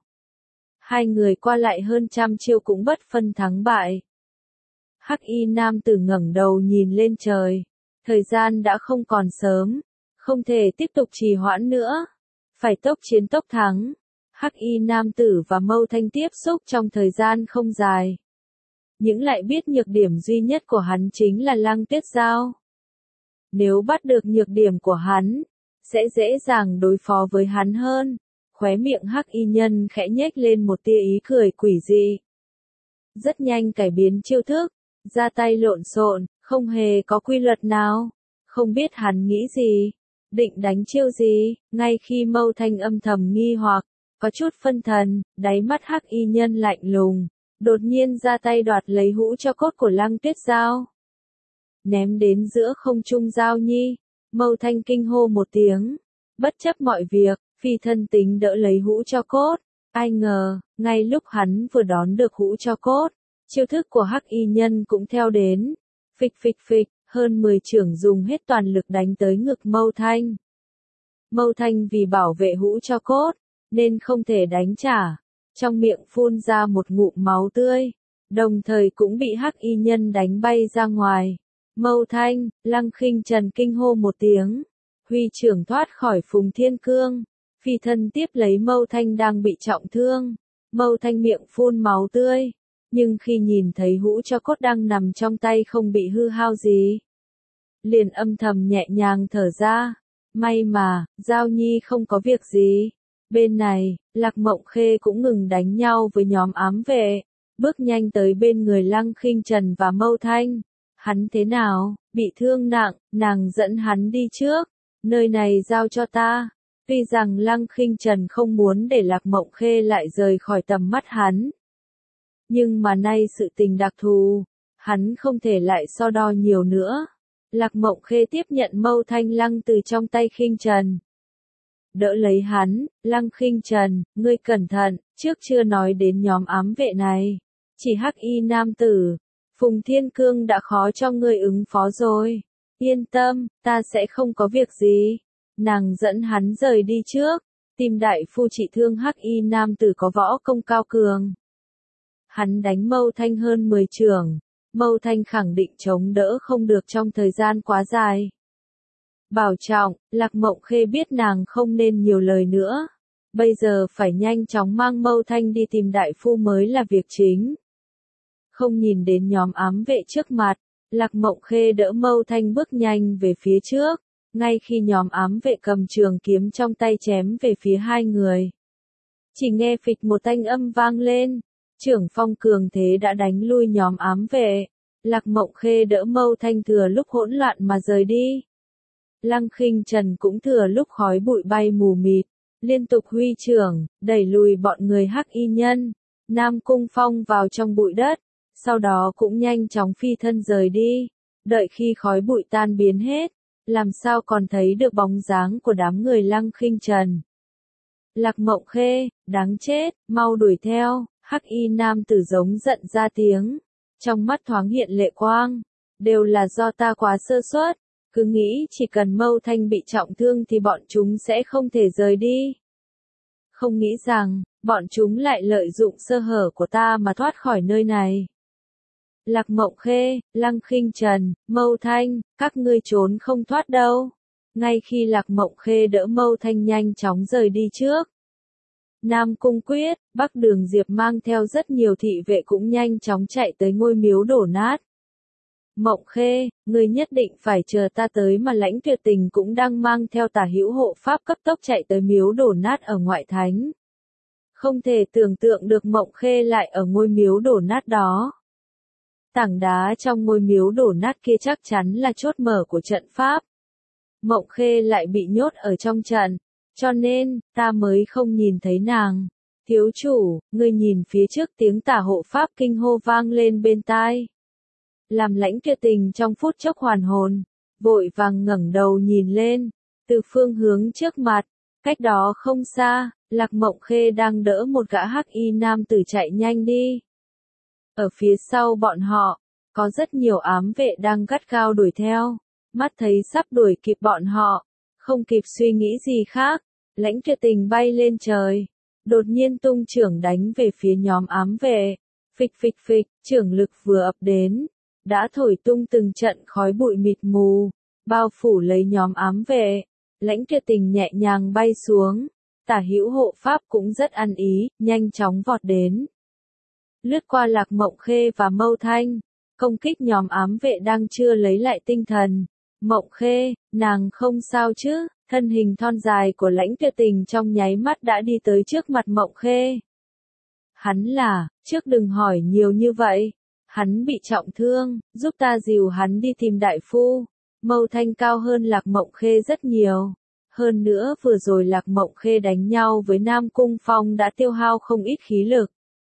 [SPEAKER 1] Hai người qua lại hơn trăm chiêu cũng bất phân thắng bại. Hắc Y nam tử ngẩng đầu nhìn lên trời. Thời gian đã không còn sớm, không thể tiếp tục trì hoãn nữa. Phải tốc chiến tốc thắng. Hắc Y nam tử và Mâu Thanh tiếp xúc trong thời gian không dài, nhưng lại biết nhược điểm duy nhất của hắn chính là Lăng Tuyết Giao. Nếu bắt được nhược điểm của hắn, sẽ dễ dàng đối phó với hắn hơn. Khóe miệng Hắc Y nhân khẽ nhếch lên một tia ý cười quỷ dị. Rất nhanh cải biến chiêu thức, ra tay lộn xộn, không hề có quy luật nào. Không biết hắn nghĩ gì, định đánh chiêu gì. Ngay khi Mâu Thanh âm thầm nghi hoặc, có chút phân thần, đáy mắt Hắc Y nhân lạnh lùng, đột nhiên ra tay đoạt lấy hũ tro cốt của Lăng Tuyết Giao, ném đến giữa không trung. Giao nhi, Mâu Thanh kinh hô một tiếng, bất chấp mọi việc, phi thân tính đỡ lấy hũ tro cốt. Ai ngờ, ngay lúc hắn vừa đón được hũ tro cốt, chiêu thức của Hắc Y nhân cũng theo đến. Phịch phịch phịch, hơn 10 chưởng dùng hết toàn lực đánh tới ngực Mâu Thanh. Mâu Thanh vì bảo vệ hũ tro cốt, nên không thể đánh trả, trong miệng phun ra một ngụm máu tươi, đồng thời cũng bị Hắc Y nhân đánh bay ra ngoài. Mâu Thanh, Lăng Khinh Trần kinh hô một tiếng, huy trưởng thoát khỏi Phùng Thiên Cương, phi thân tiếp lấy Mâu Thanh đang bị trọng thương. Mâu Thanh miệng phun máu tươi, nhưng khi nhìn thấy hũ tro cốt đang nằm trong tay không bị hư hao gì, liền âm thầm nhẹ nhàng thở ra. May mà, Giao nhi không có việc gì. Bên này, Lạc Mộng Khê cũng ngừng đánh nhau với nhóm ám vệ, bước nhanh tới bên người Lăng Khinh Trần và Mâu Thanh. Hắn thế nào, bị thương nặng, nàng dẫn hắn đi trước, nơi này giao cho ta. Tuy rằng Lăng Khinh Trần không muốn để Lạc Mộng Khê lại rời khỏi tầm mắt hắn, nhưng mà nay sự tình đặc thù, hắn không thể lại so đo nhiều nữa. Lạc Mộng Khê tiếp nhận Mâu Thanh Lăng từ trong tay Khinh Trần, đỡ lấy hắn. Lăng Khinh Trần, ngươi cẩn thận, trước chưa nói đến nhóm ám vệ này, chỉ Hắc Y nam tử, Phùng Thiên Cương đã khó cho ngươi ứng phó rồi. Yên tâm, ta sẽ không có việc gì. Nàng dẫn hắn rời đi trước, tìm đại phu trị thương hắc y nam tử có võ công cao cường. Hắn đánh Mâu Thanh hơn 10 chưởng, Mâu Thanh khẳng định chống đỡ không được trong thời gian quá dài. Bảo trọng, Lạc Mộng Khê biết nàng không nên nhiều lời nữa. Bây giờ phải nhanh chóng mang Mâu Thanh đi tìm đại phu mới là việc chính. Không nhìn đến nhóm ám vệ trước mặt, Lạc Mộng Khê đỡ Mâu Thanh bước nhanh về phía trước, ngay khi nhóm ám vệ cầm trường kiếm trong tay chém về phía hai người. Chỉ nghe phịch một thanh âm vang lên, trưởng phong cường thế đã đánh lui nhóm ám vệ. Lạc Mộng Khê đỡ Mâu Thanh thừa lúc hỗn loạn mà rời đi. Lăng Khinh Trần cũng thừa lúc khói bụi bay mù mịt, liên tục huy trưởng, đẩy lùi bọn người hắc y nhân. Nam Cung Phong vào trong bụi đất, sau đó cũng nhanh chóng phi thân rời đi. Đợi khi khói bụi tan biến hết, làm sao còn thấy được bóng dáng của đám người Lăng Khinh Trần. Lạc Mộng Khê, đáng chết, mau đuổi theo, hắc y nam tử giống giận ra tiếng. Trong mắt thoáng hiện lệ quang, đều là do ta quá sơ suất, cứ nghĩ chỉ cần Mâu Thanh bị trọng thương thì bọn chúng sẽ không thể rời đi. Không nghĩ rằng, bọn chúng lại lợi dụng sơ hở của ta mà thoát khỏi nơi này. Lạc Mộng Khê, Lăng Khinh Trần, Mâu Thanh, các ngươi trốn không thoát đâu. Ngay khi Lạc Mộng Khê đỡ Mâu Thanh nhanh chóng rời đi trước. Nam Cung Quyết, Bắc Đường Diệp mang theo rất nhiều thị vệ cũng nhanh chóng chạy tới ngôi miếu đổ nát. Mộng Khê, ngươi nhất định phải chờ ta tới mà Lãnh Tuyệt Tình cũng đang mang theo Tả Hữu hộ pháp cấp tốc chạy tới miếu đổ nát ở ngoại thánh. Không thể tưởng tượng được Mộng Khê lại ở ngôi miếu đổ nát đó. Tảng đá trong ngôi miếu đổ nát kia chắc chắn là chốt mở của trận pháp. Mộng Khê lại bị nhốt ở trong trận, cho nên, ta mới không nhìn thấy nàng. Thiếu chủ, ngươi nhìn phía trước tiếng Tả hộ pháp kinh hô vang lên bên tai. Làm Lãnh Tuyệt Tình trong phút chốc hoàn hồn, vội vàng ngẩng đầu nhìn lên, từ phương hướng trước mặt, cách đó không xa, Lạc Mộng Khê đang đỡ một gã hắc y nam tử chạy nhanh đi. Ở phía sau bọn họ, có rất nhiều ám vệ đang gắt gao đuổi theo, mắt thấy sắp đuổi kịp bọn họ, không kịp suy nghĩ gì khác, Lãnh Tuyệt Tình bay lên trời, đột nhiên tung chưởng đánh về phía nhóm ám vệ, phịch phịch phịch, chưởng lực vừa ập đến, đã thổi tung từng trận khói bụi mịt mù, bao phủ lấy nhóm ám vệ. Lãnh Tuyệt Tình nhẹ nhàng bay xuống, Tả Hữu hộ pháp cũng rất ăn ý, nhanh chóng vọt đến. Lướt qua Lạc Mộng Khê và Mâu Thanh, công kích nhóm ám vệ đang chưa lấy lại tinh thần. Mộng Khê, nàng không sao chứ? Thân hình thon dài của Lãnh Tuyệt Tình trong nháy mắt đã đi tới trước mặt Mộng Khê. Hắn là, trước đừng hỏi nhiều như vậy. Hắn bị trọng thương, giúp ta dìu hắn đi tìm đại phu. Mâu Thanh cao hơn Lạc Mộng Khê rất nhiều. Hơn nữa vừa rồi Lạc Mộng Khê đánh nhau với Nam Cung Phong đã tiêu hao không ít khí lực.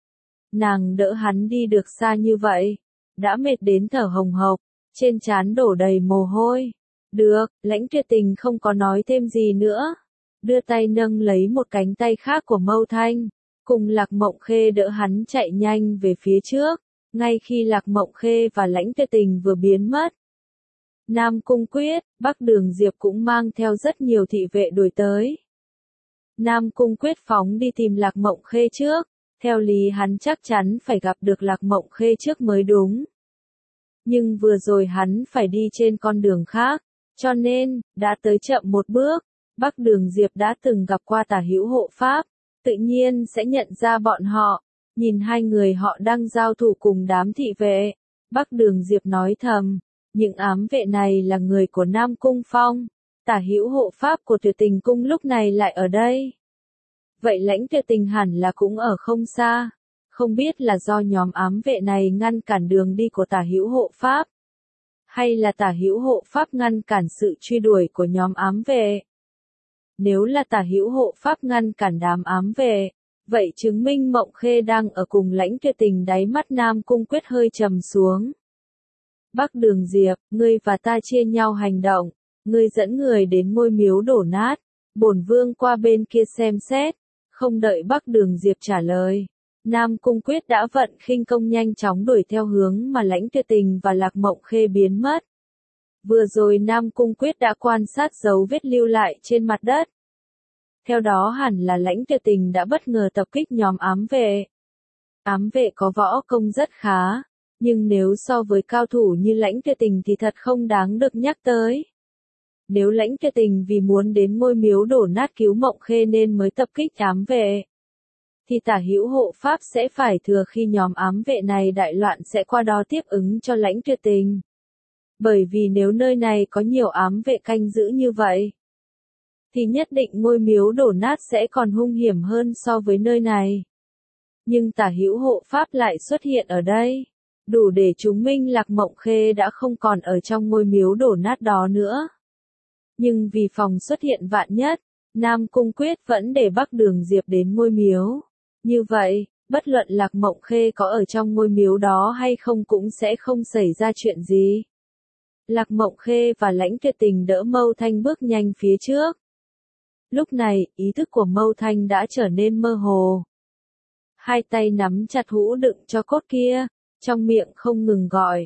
[SPEAKER 1] Nàng đỡ hắn đi được xa như vậy, đã mệt đến thở hồng hộc, trên trán đổ đầy mồ hôi. Được, Lãnh Tuyệt Tình không có nói thêm gì nữa. Đưa tay nâng lấy một cánh tay khác của Mâu Thanh, cùng Lạc Mộng Khê đỡ hắn chạy nhanh về phía trước, ngay khi Lạc Mộng Khê và Lãnh Tuyệt Tình vừa biến mất. Nam Cung Quyết, Bắc Đường Diệp cũng mang theo rất nhiều thị vệ đuổi tới. Nam Cung Quyết phóng đi tìm Lạc Mộng Khê trước, theo lý hắn chắc chắn phải gặp được Lạc Mộng Khê trước mới đúng. Nhưng vừa rồi hắn phải đi trên con đường khác, cho nên, đã tới chậm một bước. Bắc Đường Diệp đã từng gặp qua Tả Hữu hộ pháp, tự nhiên sẽ nhận ra bọn họ. Nhìn hai người họ đang giao thủ cùng đám thị vệ, Bắc Đường Diệp nói thầm, những ám vệ này là người của Nam Cung Phong, Tả Hữu hộ pháp của Tuyệt Tình cung lúc này lại ở đây. Vậy Lãnh Tuyệt Tình hẳn là cũng ở không xa, không biết là do nhóm ám vệ này ngăn cản đường đi của Tả Hữu hộ pháp, hay là Tả Hữu hộ pháp ngăn cản sự truy đuổi của nhóm ám vệ. Nếu là Tả Hữu hộ pháp ngăn cản đám ám vệ, vậy chứng minh Mộng Khê đang ở cùng Lãnh Tuyệt Tình. Đáy mắt Nam Cung Quyết hơi trầm xuống. Bắc Đường Diệp, ngươi và ta chia nhau hành động, ngươi dẫn người đến ngôi miếu đổ nát, bổn vương qua bên kia xem xét. Không đợi Bắc Đường Diệp trả lời, Nam Cung Quyết đã vận khinh công nhanh chóng đuổi theo hướng mà Lãnh Tuyệt Tình và Lạc Mộng Khê biến mất. Vừa rồi Nam Cung Quyết đã quan sát dấu vết lưu lại trên mặt đất. Theo đó hẳn là Lãnh Tuyệt Tình đã bất ngờ tập kích nhóm ám vệ. Ám vệ có võ công rất khá, nhưng nếu so với cao thủ như Lãnh Tuyệt Tình thì thật không đáng được nhắc tới. Nếu Lãnh Tuyệt Tình vì muốn đến ngôi miếu đổ nát cứu Mộng Khê nên mới tập kích ám vệ, thì Tả Hữu hộ pháp sẽ phải thừa khi nhóm ám vệ này đại loạn sẽ qua đó tiếp ứng cho Lãnh Tuyệt Tình. Bởi vì nếu nơi này có nhiều ám vệ canh giữ như vậy, thì nhất định ngôi miếu đổ nát sẽ còn hung hiểm hơn so với nơi này. Nhưng Tả Hữu hộ pháp lại xuất hiện ở đây, đủ để chứng minh Lạc Mộng Khê đã không còn ở trong ngôi miếu đổ nát đó nữa. Nhưng vì phòng xuất hiện vạn nhất, Nam Cung Quyết vẫn để Bắc Đường Diệp đến ngôi miếu. Như vậy, bất luận Lạc Mộng Khê có ở trong ngôi miếu đó hay không cũng sẽ không xảy ra chuyện gì. Lạc Mộng Khê và Lãnh Tuyệt Tình đỡ Mâu Thanh bước nhanh phía trước. Lúc này, ý thức của Mâu Thanh đã trở nên mơ hồ. Hai tay nắm chặt hũ đựng cho cốt kia, trong miệng không ngừng gọi.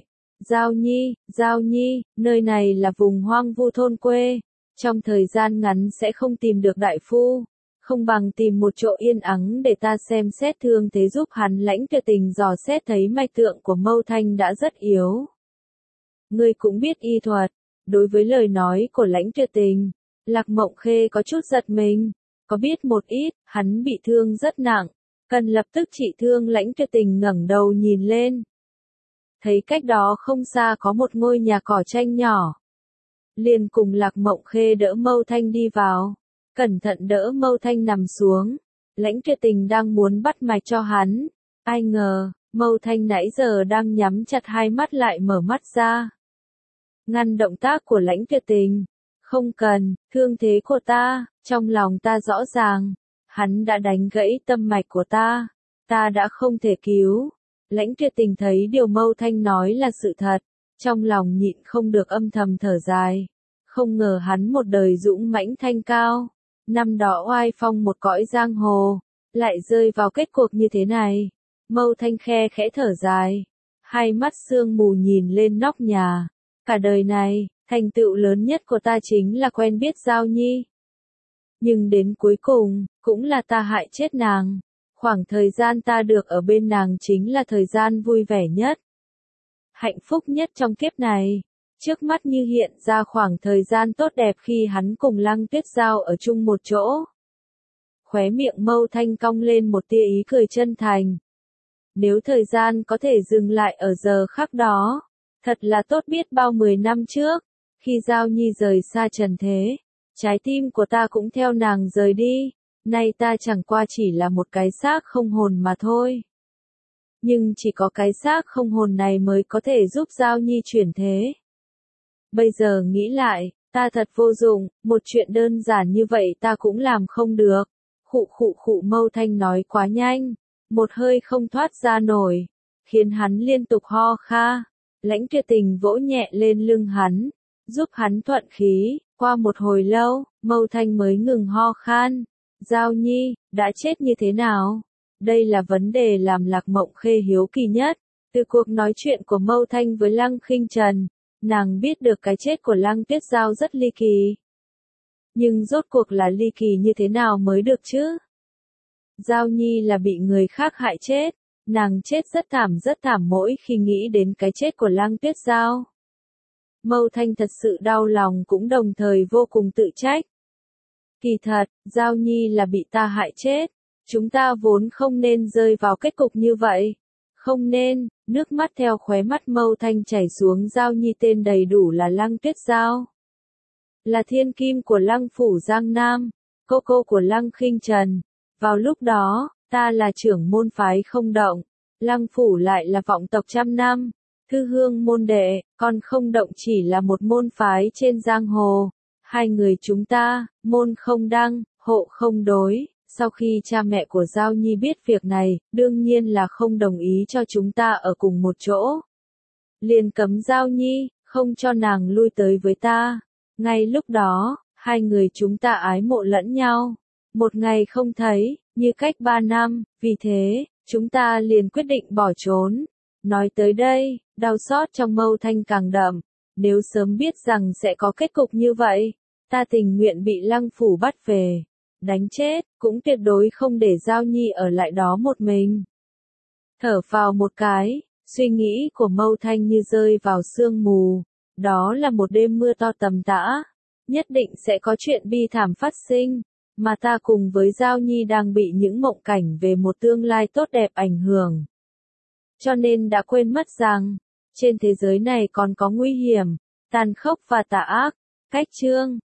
[SPEAKER 1] Giao Nhi, nơi này là vùng hoang vu thôn quê. Trong thời gian ngắn sẽ không tìm được đại phu. Không bằng tìm một chỗ yên ắng để ta xem xét thương thế giúp hắn. Lãnh Tuyệt Tình dò xét thấy mạch tượng của Mâu Thanh đã rất yếu. Ngươi cũng biết y thuật. Đối với lời nói của Lãnh Tuyệt Tình, Lạc Mộng Khê có chút giật mình. Có biết một ít, hắn bị thương rất nặng. Cần lập tức trị thương. Lãnh Tuyệt Tình ngẩng đầu nhìn lên. Thấy cách đó không xa có một ngôi nhà cỏ tranh nhỏ. Liền cùng Lạc Mộng Khê đỡ Mâu Thanh đi vào. Cẩn thận đỡ Mâu Thanh nằm xuống. Lãnh Tuyệt Tình đang muốn bắt mạch cho hắn. Ai ngờ, Mâu Thanh nãy giờ đang nhắm chặt hai mắt lại mở mắt ra. Ngăn động tác của Lãnh Tuyệt Tình. Không cần, thương thế của ta, trong lòng ta rõ ràng. Hắn đã đánh gãy tâm mạch của ta. Ta đã không thể cứu. Lãnh Tuyệt Tình thấy điều Mâu Thanh nói là sự thật. Trong lòng nhịn không được âm thầm thở dài. Không ngờ hắn một đời dũng mãnh thanh cao. Năm đó oai phong một cõi giang hồ. Lại rơi vào kết cuộc như thế này. Mâu Thanh khe khẽ thở dài. Hai mắt sương mù nhìn lên nóc nhà. Cả đời này, thành tựu lớn nhất của ta chính là quen biết Giao Nhi. Nhưng đến cuối cùng, cũng là ta hại chết nàng. Khoảng thời gian ta được ở bên nàng chính là thời gian vui vẻ nhất. Hạnh phúc nhất trong kiếp này. Trước mắt như hiện ra khoảng thời gian tốt đẹp khi hắn cùng Lăng Tuyết Giao ở chung một chỗ. Khóe miệng Mâu Thanh cong lên một tia ý cười chân thành. Nếu thời gian có thể dừng lại ở giờ khắc đó, thật là tốt biết bao 10 năm trước, khi Giao Nhi rời xa trần thế, trái tim của ta cũng theo nàng rời đi, nay ta chẳng qua chỉ là một cái xác không hồn mà thôi. Nhưng chỉ có cái xác không hồn này mới có thể giúp Giao Nhi chuyển thế. Bây giờ nghĩ lại, ta thật vô dụng, một chuyện đơn giản như vậy ta cũng làm không được. Khụ Mâu Thanh nói quá nhanh, một hơi không thoát ra nổi, khiến hắn liên tục ho kha. Lãnh Tuyệt Tình vỗ nhẹ lên lưng hắn, giúp hắn thuận khí. Qua một hồi lâu, Mâu Thanh mới ngừng ho khan. Giao Nhi, đã chết như thế nào? Đây là vấn đề làm Lạc Mộng Khê hiếu kỳ nhất. Từ cuộc nói chuyện của Mâu Thanh với Lăng Khinh Trần, nàng biết được cái chết của Lăng Tuyết Giao rất ly kỳ. Nhưng rốt cuộc là ly kỳ như thế nào mới được chứ? Giao Nhi là bị người khác hại chết. Nàng chết rất thảm mỗi khi nghĩ đến cái chết của Lăng Tuyết Giao. Mâu Thanh thật sự đau lòng cũng đồng thời vô cùng tự trách. Kỳ thật, Giao Nhi là bị ta hại chết. Chúng ta vốn không nên rơi vào kết cục như vậy. Không nên. Nước mắt theo khóe mắt Mâu Thanh chảy xuống. Giao Nhi tên đầy đủ là Lăng Tuyết Giao. Là thiên kim của Lăng Phủ Giang Nam. Cô của Lăng Khinh Trần. Vào lúc đó, ta là trưởng môn phái Không Động. Lăng Phủ lại là vọng tộc trăm năm. Thư hương môn đệ, còn Không Động chỉ là một môn phái trên giang hồ. Hai người chúng ta, môn không đăng, hộ không đối. Sau khi cha mẹ của Giao Nhi biết việc này, đương nhiên là không đồng ý cho chúng ta ở cùng một chỗ. Liền cấm Giao Nhi, không cho nàng lui tới với ta. Ngay lúc đó, hai người chúng ta ái mộ lẫn nhau. Một ngày không thấy, như cách 3 năm, vì thế, chúng ta liền quyết định bỏ trốn. Nói tới đây, đau xót trong Mâu Thanh càng đậm. Nếu sớm biết rằng sẽ có kết cục như vậy, ta tình nguyện bị Lăng Phủ bắt về, đánh chết, cũng tuyệt đối không để Giao Nhi ở lại đó một mình. Thở phào một cái, suy nghĩ của Mâu Thanh như rơi vào sương mù. Đó là một đêm mưa to tầm tã. Nhất định sẽ có chuyện bi thảm phát sinh, mà ta cùng với Giao Nhi đang bị những mộng cảnh về một tương lai tốt đẹp ảnh hưởng. Cho nên đã quên mất rằng, trên thế giới này còn có nguy hiểm, tàn khốc và tà ác. Cách chương